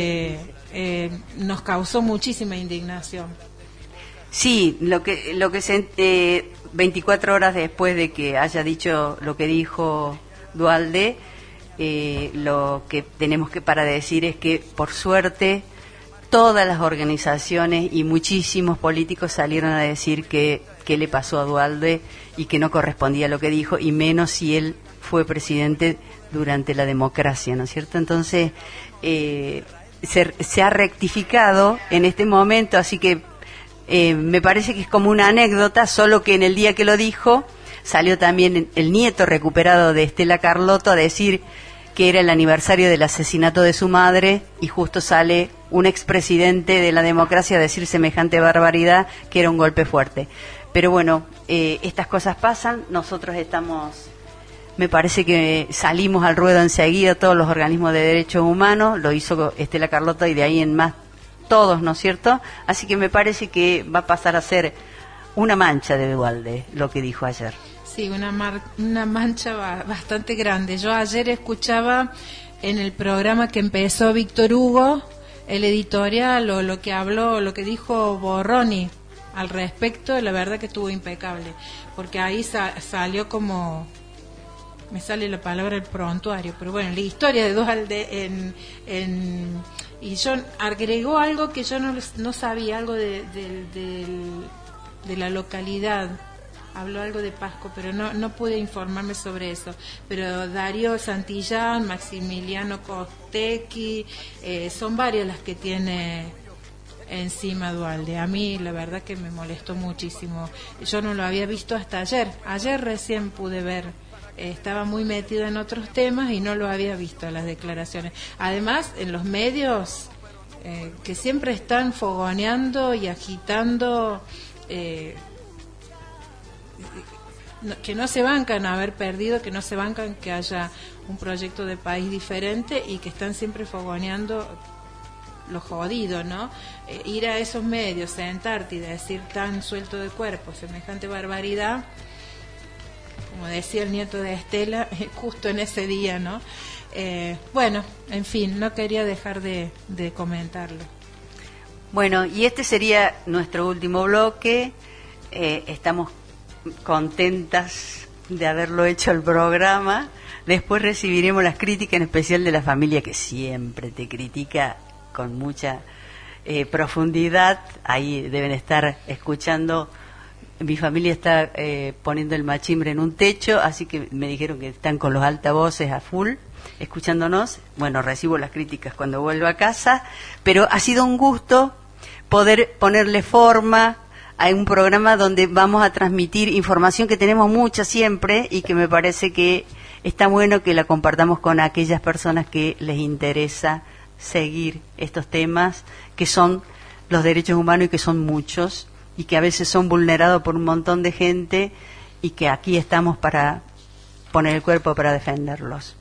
nos causó muchísima indignación. Sí, lo que 24 horas después de que haya dicho lo que dijo Duhalde, lo que tenemos que para decir es que por suerte todas las organizaciones y muchísimos políticos salieron a decir que qué le pasó a Duhalde y que no correspondía a lo que dijo, y menos si él fue presidente durante la democracia, ¿no es cierto? Entonces se ha rectificado en este momento, así que me parece que es como una anécdota, solo que en el día que lo dijo salió también el nieto recuperado de Estela Carlotto a decir que era el aniversario del asesinato de su madre, y justo sale un expresidente de la democracia a decir semejante barbaridad, que era un golpe fuerte. Pero bueno, estas cosas pasan, nosotros me parece que salimos al ruedo enseguida todos los organismos de derechos humanos, lo hizo Estela Carlotto y de ahí en más todos, ¿no es cierto? Así que me parece que va a pasar a ser una mancha de Duhalde, lo que dijo ayer. Sí, una mancha bastante grande. Yo ayer escuchaba en el programa que empezó Víctor Hugo, el editorial o lo que habló, lo que dijo Borroni al respecto, la verdad que estuvo impecable, porque ahí salió como, me sale la palabra el prontuario, pero bueno, la historia de Duhalde y John agregó algo que yo no sabía, algo de la localidad. Habló algo de Pasco, pero no pude informarme sobre eso. Pero Darío Santillán, Maximiliano Costecchi, son varias las que tiene encima Duhalde. A mí la verdad que me molestó muchísimo. Yo no lo había visto hasta ayer. Ayer recién pude ver. Estaba muy metida en otros temas y no lo había visto las declaraciones. Además, en los medios que siempre están fogoneando y agitando... que no se bancan haber perdido, que no se bancan que haya un proyecto de país diferente y que están siempre fogoneando lo jodido, ¿no? Ir a esos medios, sentarte y decir tan suelto de cuerpo semejante barbaridad, como decía el nieto de Estela, justo en ese día, ¿no? Bueno, en fin, no quería dejar de comentarlo. Bueno, y este sería nuestro último bloque. Estamos contentas de haberlo hecho el programa. Después recibiremos las críticas, en especial de la familia que siempre te critica con mucha profundidad. Ahí deben estar escuchando. Mi familia está poniendo el machimbre en un techo, así que me dijeron que están con los altavoces a full, escuchándonos. Bueno, recibo las críticas cuando vuelvo a casa, pero ha sido un gusto poder ponerle forma a un programa donde vamos a transmitir información que tenemos mucha siempre y que me parece que está bueno que la compartamos con aquellas personas que les interesa seguir estos temas, que son los derechos humanos y que son muchos y que a veces son vulnerados por un montón de gente y que aquí estamos para poner el cuerpo para defenderlos.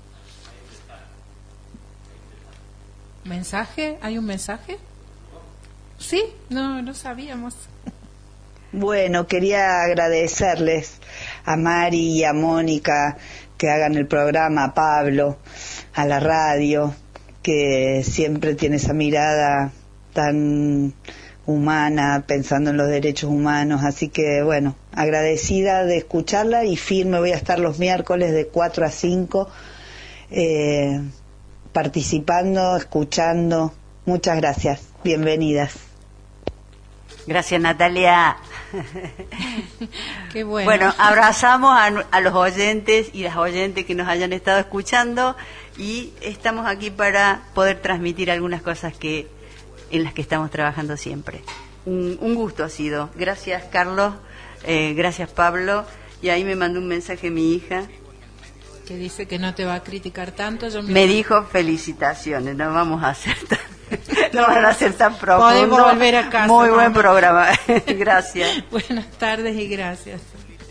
¿Mensaje? ¿Hay un mensaje? Sí, no sabíamos. Bueno, quería agradecerles a Mari y a Mónica que hagan el programa, a Pablo, a la radio, que siempre tiene esa mirada tan humana, pensando en los derechos humanos. Así que, bueno, agradecida de escucharla y firme. Voy a estar los miércoles de 4 a 5 participando, escuchando. Muchas gracias. Bienvenidas. Gracias, Natalia. Qué bueno. Bueno, abrazamos a los oyentes y las oyentes que nos hayan estado escuchando y estamos aquí para poder transmitir algunas cosas en las que estamos trabajando siempre. Un gusto ha sido. Gracias, Carlos. Gracias, Pablo. Y ahí me mandó un mensaje mi hija. Que dice que no te va a criticar tanto. Me dijo felicitaciones, no vamos a hacer no van a ser tan profundo. Podemos volver a casa. Muy buen programa. Gracias. Buenas tardes y gracias.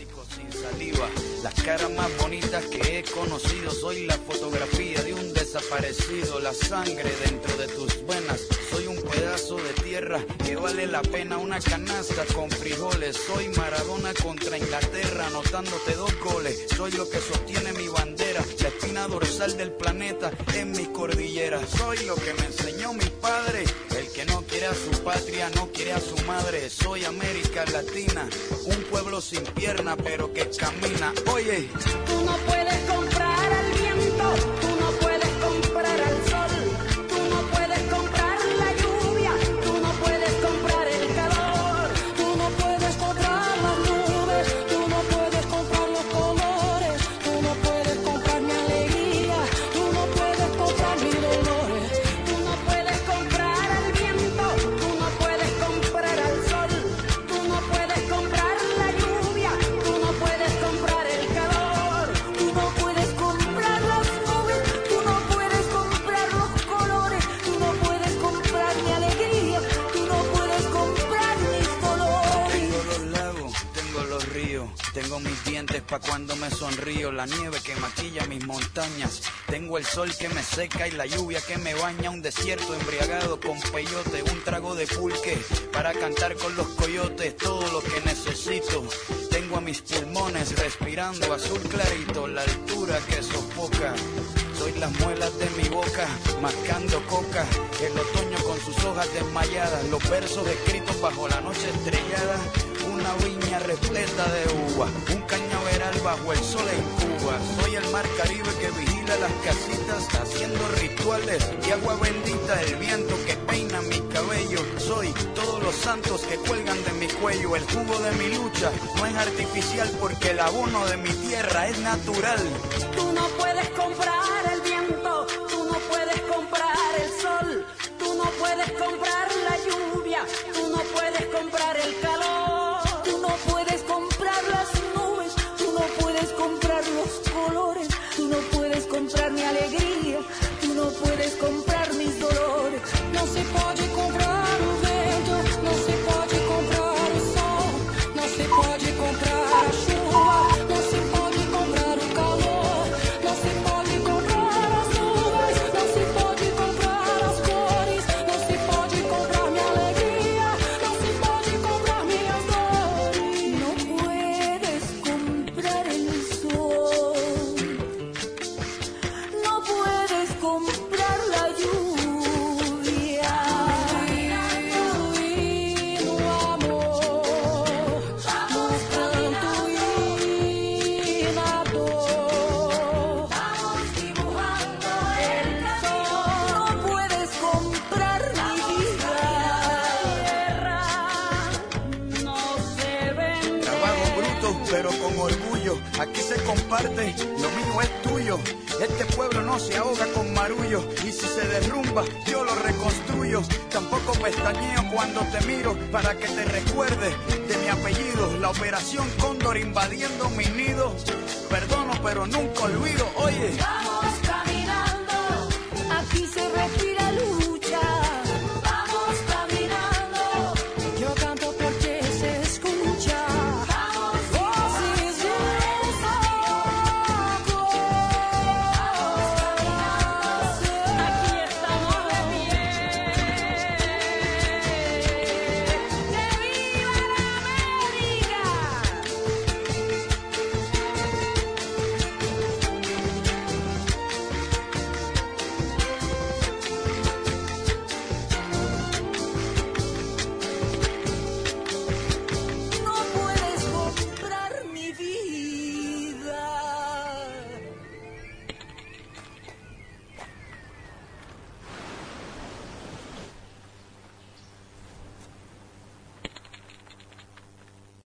Las caras más bonitas que he conocido, soy la fotografía de un desaparecido, la sangre dentro de tus venas, soy un pedazo de tierra que vale la pena una canasta con frijoles, soy Maradona contra Inglaterra, anotándote 2 goles, soy lo que sostiene mi bandera, la espina dorsal del planeta en mis cordilleras, soy lo que me enseñó mi padre, el que no quiere a su patria, no quiere a su madre, soy América Latina, un pueblo sin pierna pero que camina. Oye, Tú no puedes comprar al viento, tú no puedes comprar al sol, tú no puedes comprar la lluvia, tú no puedes comprar el calor, tú no puedes comprar las nubes, tú no puedes comprar los colores, tú no puedes comprar mi alegría, tú no puedes comprar mis dolores, tú no puedes comprar al viento, tú no puedes comprar al sol, tú no puedes comprar la lluvia, tú no puedes comprar el calor, tú no puedes comprar las nubes, tú no puedes comprar los colores, tú no puedes comprar mi alegría, tú no puedes comprar mis dolores. tengo los lagos, tengo los ríos, tengo mis dientes pa' cuando me sonrío, la nieve que maquilla mis montañas, tengo el sol que me seca y la lluvia que me baña, un desierto embriagado con peyote, un trago de pulque para cantar con los coyotes, todo lo que necesito, tengo a mis pulmones respirando azul clarito, la altura que sofoca, soy las muelas de mi boca, mascando coca, el otoño con sus hojas desmayadas, los versos escritos bajo la noche estrellada, una viña repleta de uva, un cañaveral bajo el sol en Cuba, soy el mar Caribe que vigila las casitas, haciendo rituales y agua bendita, el viento que peina mi cabello, soy todos los santos que cuelgan de mi cuello, el jugo de mi lucha no es artificial porque el abono de mi tierra es natural. Tú no puedes comprar el viento, tú no puedes comprar el sol, tú no puedes comprar la lluvia, tú no puedes comprar el calor, tú no puedes comprar las nubes, tú no puedes comprar los colores, tú no puedes comprar mi alegría, tú no puedes comprar mis dolores. Não se pode comprar o vento, não se pode comprar o sol, não se pode comprar a chuva, não se pode comprar o calor, não se pode comprar comparte, lo mío es tuyo. Este pueblo no se ahoga con marullo, y si se derrumba yo lo reconstruyo. Tampoco pestañeo cuando te miro para que te recuerdes de mi apellido. La operación Cóndor invadiendo mi nido. Perdono pero nunca olvido, oye.